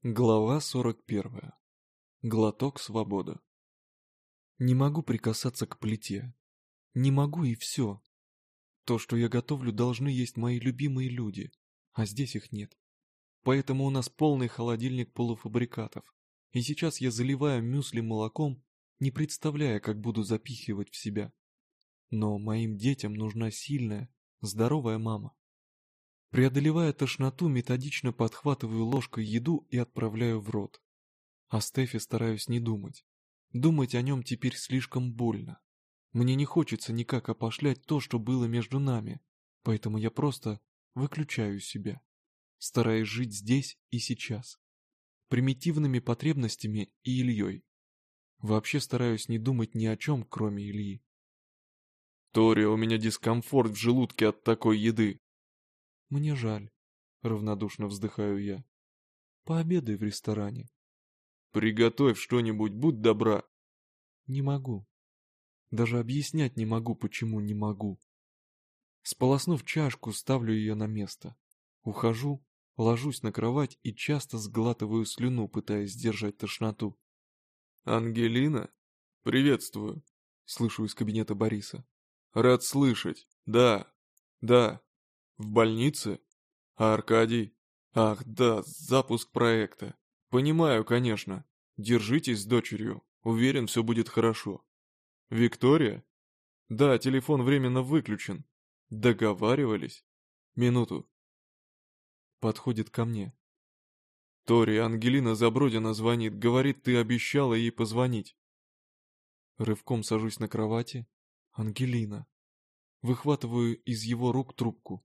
Глава 41. Глоток свободы. Не могу прикасаться к плите. Не могу и все. То, что я готовлю, должны есть мои любимые люди, а здесь их нет. Поэтому у нас полный холодильник полуфабрикатов. И сейчас я заливаю мюсли молоком, не представляя, как буду запихивать в себя. Но моим детям нужна сильная, здоровая мама. Преодолевая тошноту, методично подхватываю ложкой еду и отправляю в рот. О Стефе стараюсь не думать. Думать о нем теперь слишком больно. Мне не хочется никак опошлять то, что было между нами, поэтому я просто выключаю себя, стараясь жить здесь и сейчас, примитивными потребностями и Ильей. Вообще стараюсь не думать ни о чем, кроме Ильи. «Тори, у меня дискомфорт в желудке от такой еды!» «Мне жаль», — равнодушно вздыхаю я. «Пообедай в ресторане». «Приготовь что-нибудь, будь добра». «Не могу. Даже объяснять не могу, почему не могу». Сполоснув чашку, ставлю ее на место. Ухожу, ложусь на кровать и часто сглатываю слюну, пытаясь сдержать тошноту. «Ангелина? Приветствую», — слышу из кабинета Бориса. «Рад слышать. Да, да. В больнице? А Аркадий? Ах, да, запуск проекта. Понимаю, конечно. Держитесь с дочерью. Уверен, все будет хорошо. Виктория? Да, телефон временно выключен. Договаривались? Минуту. Подходит ко мне. Тори, Ангелина Забродина звонит. Говорит, ты обещала ей позвонить. Рывком сажусь на кровати. Ангелина. Выхватываю из его рук трубку.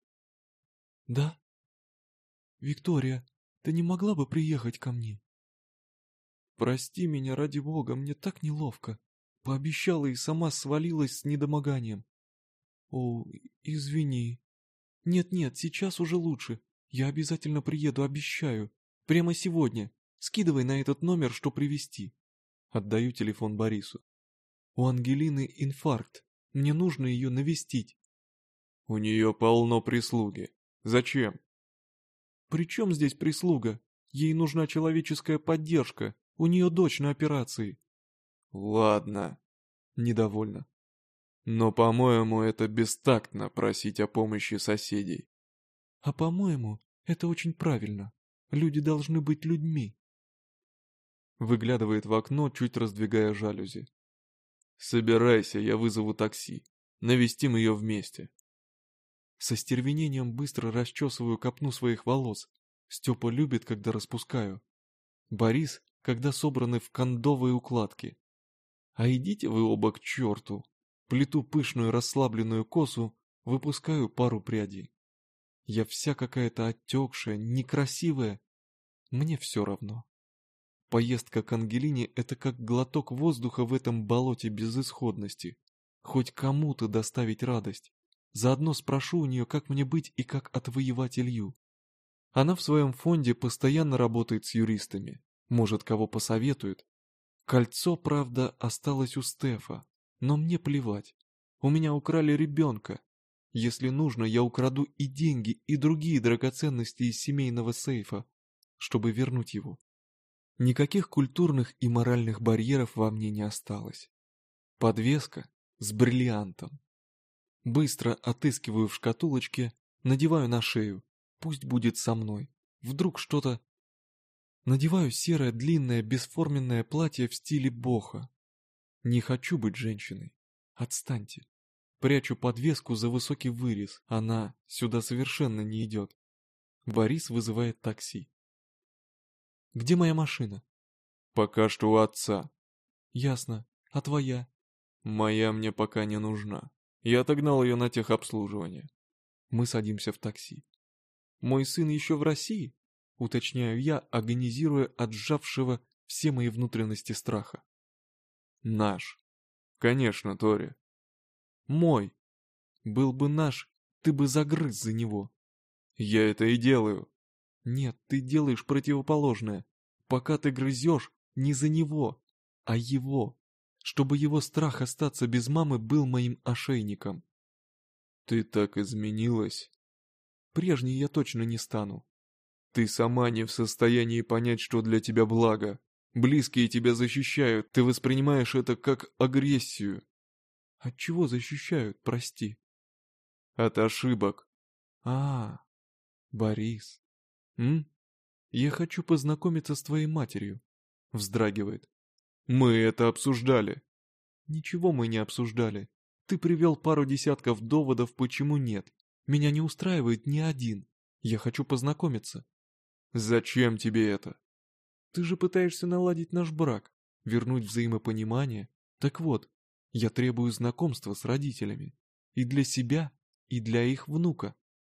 Да? Виктория, ты не могла бы приехать ко мне? Прости меня, ради бога, мне так неловко. Пообещала и сама свалилась с недомоганием. О, извини. Нет-нет, сейчас уже лучше. Я обязательно приеду, обещаю. Прямо сегодня. Скидывай на этот номер, что привезти. Отдаю телефон Борису. У Ангелины инфаркт. Мне нужно ее навестить. У нее полно прислуги. Зачем? При чем здесь прислуга? Ей нужна человеческая поддержка. У нее дочь на операции. Ладно. Недовольно. Но, по-моему, это бестактно просить о помощи соседей. А по-моему, это очень правильно. Люди должны быть людьми. Выглядывает в окно, чуть раздвигая жалюзи. Собирайся, я вызову такси. Навестим ее вместе. Со стервенением быстро расчесываю копну своих волос. Степа любит, когда распускаю. Борис, когда собраны в кондовые укладки. А идите вы оба к черту. Плету пышную расслабленную косу, выпускаю пару прядей. Я вся какая-то отекшая, некрасивая. Мне все равно. Поездка к Ангелине — это как глоток воздуха в этом болоте безысходности. Хоть кому-то доставить радость. Заодно спрошу у нее, как мне быть и как отвоевать Илью. Она в своем фонде постоянно работает с юристами. Может, кого посоветует. Кольцо, правда, осталось у Стефа. Но мне плевать. У меня украли ребенка. Если нужно, я украду и деньги, и другие драгоценности из семейного сейфа, чтобы вернуть его. Никаких культурных и моральных барьеров во мне не осталось. Подвеска с бриллиантом. Быстро отыскиваю в шкатулочке, надеваю на шею. Пусть будет со мной. Вдруг что-то... Надеваю серое длинное бесформенное платье в стиле бохо. Не хочу быть женщиной. Отстаньте. Прячу подвеску за высокий вырез. Она сюда совершенно не идет. Борис вызывает такси. Где моя машина? Пока что у отца. Ясно. А твоя? Моя мне пока не нужна. Я отогнал ее на техобслуживание. Мы садимся в такси. Мой сын еще в России? Уточняю я, агонизируя от сжавшего все мои внутренности страха. Наш. Конечно, Тори. Мой. Был бы наш, ты бы загрыз за него. Я это и делаю. Нет, ты делаешь противоположное. Пока ты грызешь, не за него, а его. Чтобы его страх остаться без мамы был моим ошейником. Ты так изменилась. Прежней я точно не стану. Ты сама не в состоянии понять, что для тебя благо. Близкие тебя защищают, ты воспринимаешь это как агрессию. От чего защищают, прости? От ошибок. А, Борис. М? Я хочу познакомиться с твоей матерью. Вздрагивает. Мы это обсуждали. Ничего мы не обсуждали. Ты привел пару десятков доводов, почему нет. Меня не устраивает ни один. Я хочу познакомиться. Зачем тебе это? Ты же пытаешься наладить наш брак, вернуть взаимопонимание. Так вот, я требую знакомства с родителями. И для себя, и для их внука.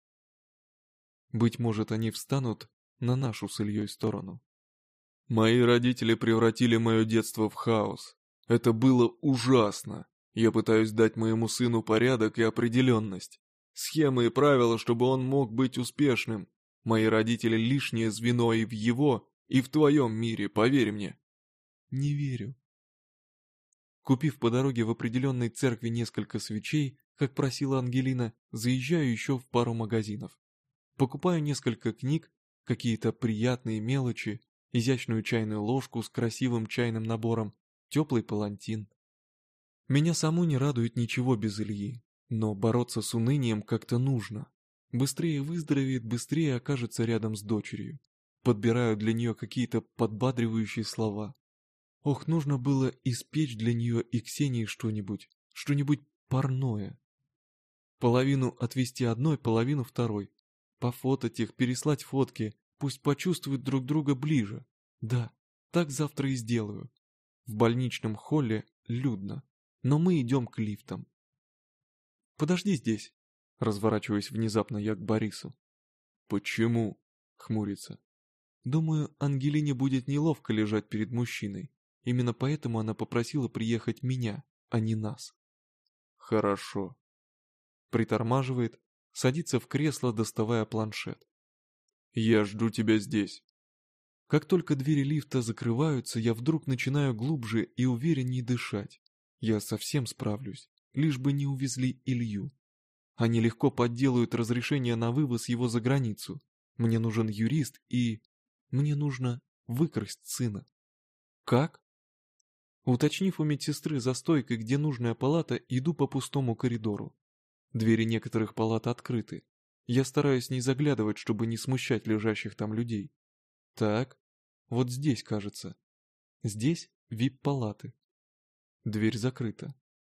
Быть может, они встанут на нашу с Ильей сторону. Мои родители превратили мое детство в хаос. Это было ужасно. Я пытаюсь дать моему сыну порядок и определенность. Схемы и правила, чтобы он мог быть успешным. Мои родители лишнее звено и в его, и в твоем мире, поверь мне. Не верю. Купив по дороге в определенной церкви несколько свечей, как просила Ангелина, заезжаю еще в пару магазинов. Покупаю несколько книг, какие-то приятные мелочи, изящную чайную ложку с красивым чайным набором, теплый палантин. Меня саму не радует ничего без Ильи, но бороться с унынием как-то нужно. Быстрее выздоровеет, быстрее окажется рядом с дочерью. Подбираю для нее какие-то подбадривающие слова. Ох, нужно было испечь для нее и Ксении что-нибудь парное. Половину отвести одной, половину второй. Пофотать их, переслать фотки, пусть почувствуют друг друга ближе. Да, так завтра и сделаю. В больничном холле людно, но мы идем к лифтам. Подожди здесь. Разворачиваюсь внезапно я к Борису. Почему? Хмурится. Думаю, Ангелине будет неловко лежать перед мужчиной. Именно поэтому она попросила приехать меня, а не нас. Хорошо. Притормаживает, садится в кресло, доставая планшет. Я жду тебя здесь. Как только двери лифта закрываются, я вдруг начинаю глубже и увереннее дышать. Я совсем справлюсь, лишь бы не увезли Илью. Они легко подделают разрешение на вывоз его за границу. Мне нужен юрист и... Мне нужно выкрасть сына. Как? Уточнив у медсестры за стойкой, где нужная палата, иду по пустому коридору. Двери некоторых палат открыты. Я стараюсь не заглядывать, чтобы не смущать лежащих там людей. Так, вот здесь, кажется. Здесь вип-палаты. Дверь закрыта.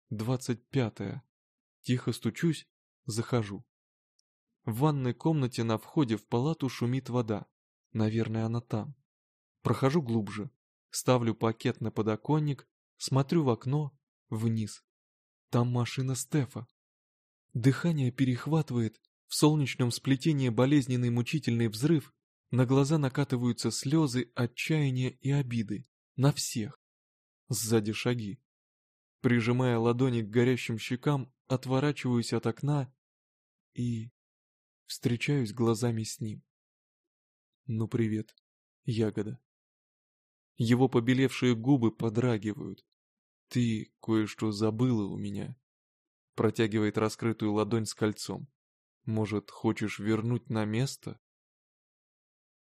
25-я. Тихо стучусь, захожу. В ванной комнате на входе в палату шумит вода. Наверное, она там. Прохожу глубже. Ставлю пакет на подоконник, смотрю в окно, вниз. Там машина Стефа. Дыхание перехватывает, в солнечном сплетении болезненный мучительный взрыв, на глаза накатываются слезы, отчаяния и обиды. На всех. Сзади шаги. Прижимая ладони к горящим щекам, отворачиваюсь от окна и... встречаюсь глазами с ним. Ну привет, ягода. Его побелевшие губы подрагивают. Ты кое-что забыла у меня. Протягивает раскрытую ладонь с кольцом. Может, хочешь вернуть на место?